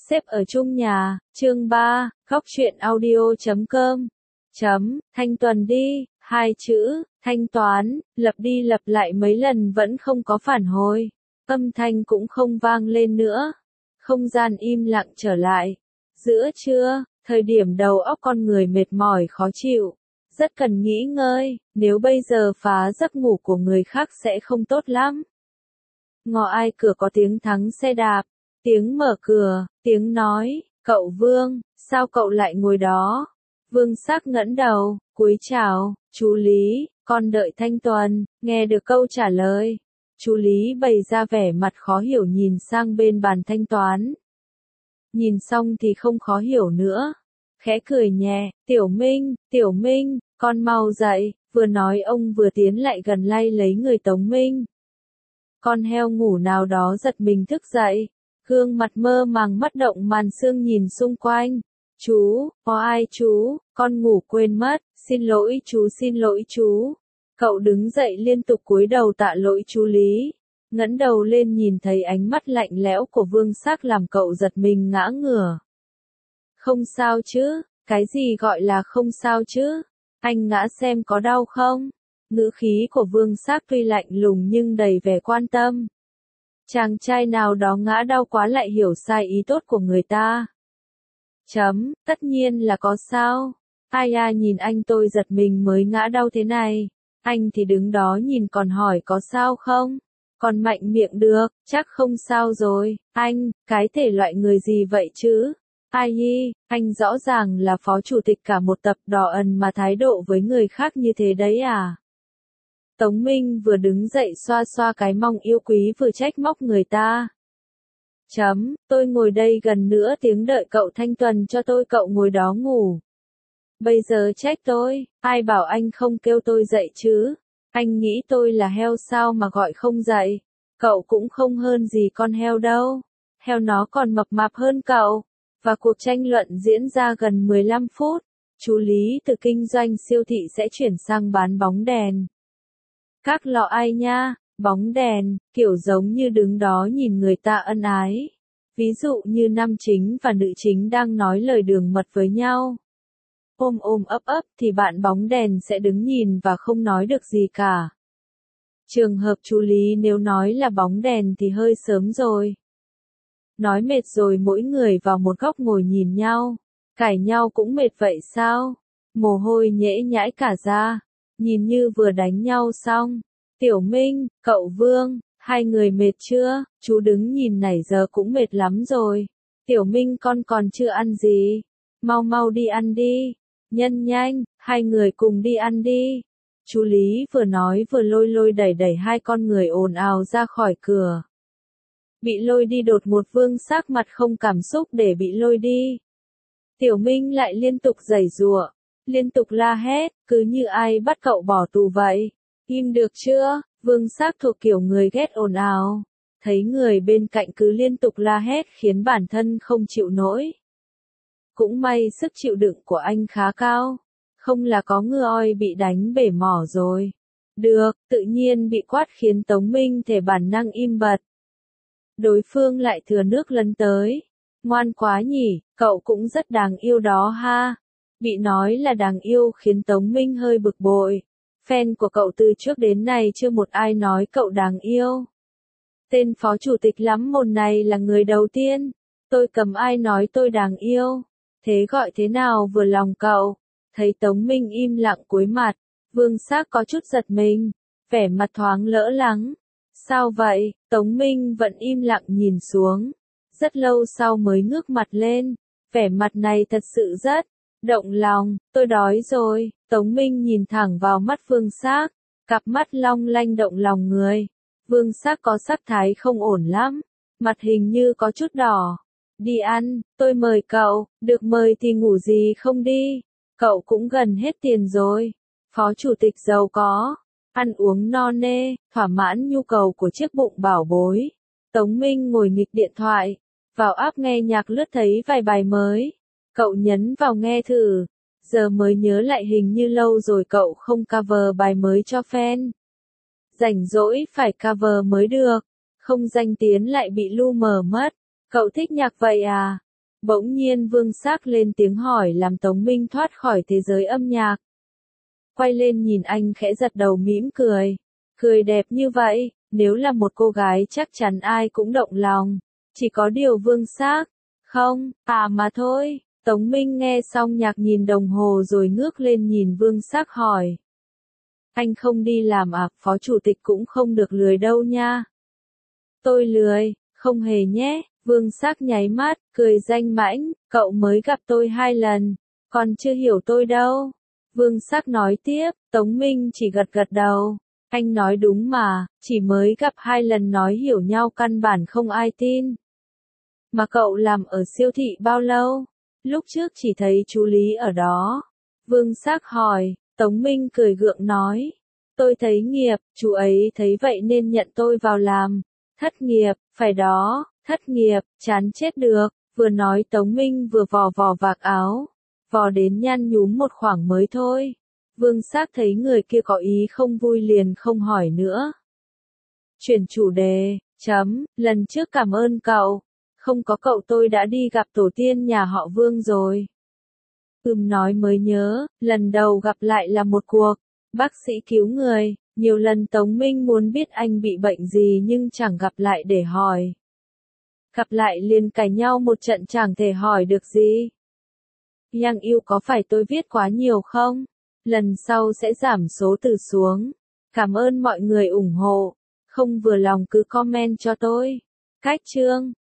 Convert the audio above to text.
Xếp ở chung nhà, chương 3, góc truyện audio.com. Thanh Tuần đi, hai chữ, thanh toán, lặp đi lặp lại mấy lần vẫn không có phản hồi. Âm thanh cũng không vang lên nữa. Không gian im lặng trở lại. Giữa trưa, thời điểm đầu óc con người mệt mỏi khó chịu. Rất cần nghỉ ngơi, nếu bây giờ phá giấc ngủ của người khác sẽ không tốt lắm. Ngõ ai cửa có tiếng thắng xe đạp, tiếng mở cửa, tiếng nói, cậu Vương, sao cậu lại ngồi đó? Vương Sắc ngẩng đầu, cúi chào, chú Lý, con đợi Thanh Tuần, nghe được câu trả lời. Chú Lý bày ra vẻ mặt khó hiểu nhìn sang bên bàn thanh toán. Nhìn xong thì không khó hiểu nữa. Khẽ cười nhẹ, Tiểu Minh, con mau dậy, vừa nói ông vừa tiến lại gần lay lấy người Tống Minh. Con heo ngủ nào đó giật mình thức dậy, gương mặt mơ màng mắt động màn sương nhìn xung quanh. Chú, có ai chú, con ngủ quên mất, xin lỗi chú. Cậu đứng dậy liên tục cúi đầu tạ lỗi chú Lý. Ngẩng đầu lên nhìn thấy ánh mắt lạnh lẽo của Vương Sắc làm cậu giật mình ngã ngửa. Không sao chứ, cái gì gọi là không sao chứ? Anh ngã xem có đau không? Ngữ khí của Vương Sắc tuy lạnh lùng nhưng đầy vẻ quan tâm. Chàng trai nào đó ngã đau quá lại hiểu sai ý tốt của người ta. Tất nhiên là có sao. Ai nhìn anh tôi giật mình mới ngã đau thế này. Anh thì đứng đó nhìn còn hỏi có sao không? Còn mạnh miệng được, chắc không sao rồi. Anh, cái thể loại người gì vậy chứ? Anh rõ ràng là phó chủ tịch cả một tập đoàn mà thái độ với người khác như thế đấy à? Tống Minh vừa đứng dậy xoa xoa cái mông yêu quý vừa trách móc người ta. Tôi ngồi đây gần nửa tiếng đợi cậu Thanh Tuần cho tôi cậu ngồi đó ngủ. Bây giờ trách tôi, ai bảo anh không kêu tôi dậy chứ? Anh nghĩ tôi là heo sao mà gọi không dậy? Cậu cũng không hơn gì con heo đâu. Heo nó còn mập mạp hơn cậu. Và cuộc tranh luận diễn ra gần 15 phút. Chú Lý từ kinh doanh siêu thị sẽ chuyển sang bán bóng đèn. Các lọ ai nha, bóng đèn, kiểu giống như đứng đó nhìn người ta ân ái. Ví dụ như nam chính và nữ chính đang nói lời đường mật với nhau. Ôm ấp thì bạn bóng đèn sẽ đứng nhìn và không nói được gì cả. Trường hợp chú Lý nếu nói là bóng đèn thì hơi sớm rồi. Nói mệt rồi mỗi người vào một góc ngồi nhìn nhau. Cãi nhau cũng mệt vậy sao? Mồ hôi nhễ nhãi cả ra. Nhìn như vừa đánh nhau xong. Tiểu Minh, cậu Vương, hai người mệt chưa? Chú đứng nhìn nãy giờ cũng mệt lắm rồi. Tiểu Minh con còn chưa ăn gì. Mau đi ăn đi. Nhanh, hai người cùng đi ăn đi. Chú Lý vừa nói vừa lôi đẩy hai con người ồn ào ra khỏi cửa. Bị lôi đi đột ngột Vương Sắc mặt không cảm xúc để bị lôi đi. Tiểu Minh lại liên tục giãy giụa, liên tục la hét, cứ như ai bắt cậu bỏ tù vậy. Im được chưa? Vương Sắc thuộc kiểu người ghét ồn ào. Thấy người bên cạnh cứ liên tục la hét khiến bản thân không chịu nổi. Cũng may sức chịu đựng của anh khá cao. Không là có ngư oi bị đánh bể mỏ rồi. Được, tự nhiên bị quát khiến Tống Minh thể bản năng im bặt. Đối phương lại thừa nước lấn tới. Ngoan quá nhỉ, cậu cũng rất đáng yêu đó ha. Bị nói là đáng yêu khiến Tống Minh hơi bực bội. Fan của cậu từ trước đến nay chưa một ai nói cậu đáng yêu. Tên phó chủ tịch lắm mồn này là người đầu tiên. Tôi cầm ai nói tôi đáng yêu. Thế gọi thế nào vừa lòng cậu? Thấy Tống Minh im lặng cúi mặt. Vương Sắc có chút giật mình. Vẻ mặt thoáng lỡ lắng. Sao vậy? Tống Minh vẫn im lặng nhìn xuống. Rất lâu sau mới ngước mặt lên. Vẻ mặt này thật sự rất động lòng. Tôi đói rồi. Tống Minh nhìn thẳng vào mắt Vương Sắc. Cặp mắt long lanh động lòng người. Vương Sắc có sắc thái không ổn lắm. Mặt hình như có chút đỏ. Đi ăn, tôi mời cậu. Được mời thì ngủ gì không đi. Cậu cũng gần hết tiền rồi. Phó chủ tịch giàu có. Ăn uống no nê, thỏa mãn nhu cầu của chiếc bụng bảo bối. Tống Minh ngồi nghịch điện thoại. Vào app nghe nhạc lướt thấy vài bài mới. Cậu nhấn vào nghe thử. Giờ mới nhớ lại hình như lâu rồi cậu không cover bài mới cho fan. Rảnh rỗi phải cover mới được. Không danh tiếng lại bị lu mờ mất. Cậu thích nhạc vậy à? Bỗng nhiên Vương Sắc lên tiếng hỏi làm Tống Minh thoát khỏi thế giới âm nhạc. Quay lên nhìn anh khẽ giật đầu mỉm cười. Cười đẹp như vậy, nếu là một cô gái chắc chắn ai cũng động lòng. Chỉ có điều Vương Sắc, không, mà thôi. Tống Minh nghe xong nhạc nhìn đồng hồ rồi ngước lên nhìn Vương Sắc hỏi. Anh không đi làm à, phó chủ tịch cũng không được lười đâu nha. Tôi lười, không hề nhé. Vương Sắc nháy mắt, cười danh mãnh, cậu mới gặp tôi 2 lần, còn chưa hiểu tôi đâu. Vương Sắc nói tiếp, Tống Minh chỉ gật gật đầu. Anh nói đúng mà, chỉ mới gặp 2 lần nói hiểu nhau căn bản không ai tin. Mà cậu làm ở siêu thị bao lâu? Lúc trước chỉ thấy chú Lý ở đó. Vương Sắc hỏi, Tống Minh cười gượng nói. Tôi thấy nghiệp, chú ấy thấy vậy nên nhận tôi vào làm. Thất nghiệp, phải đó, thất nghiệp, chán chết được. Vừa nói Tống Minh vừa vò vò vạc áo. Vò đến nhăn nhúm một khoảng mới thôi. Vương Sắc thấy người kia có ý không vui liền không hỏi nữa. Chuyển chủ đề, lần trước cảm ơn cậu. Không có cậu tôi đã đi gặp tổ tiên nhà họ Vương rồi. Nói mới nhớ, lần đầu gặp lại là một cuộc bác sĩ cứu người. Nhiều lần Tống Minh muốn biết anh bị bệnh gì nhưng chẳng gặp lại để hỏi. Gặp lại liền cãi nhau một trận chẳng thể hỏi được gì. Yang yêu có phải tôi viết quá nhiều không? Lần sau sẽ giảm số từ xuống. Cảm ơn mọi người ủng hộ. Không vừa lòng cứ comment cho tôi. Cách chương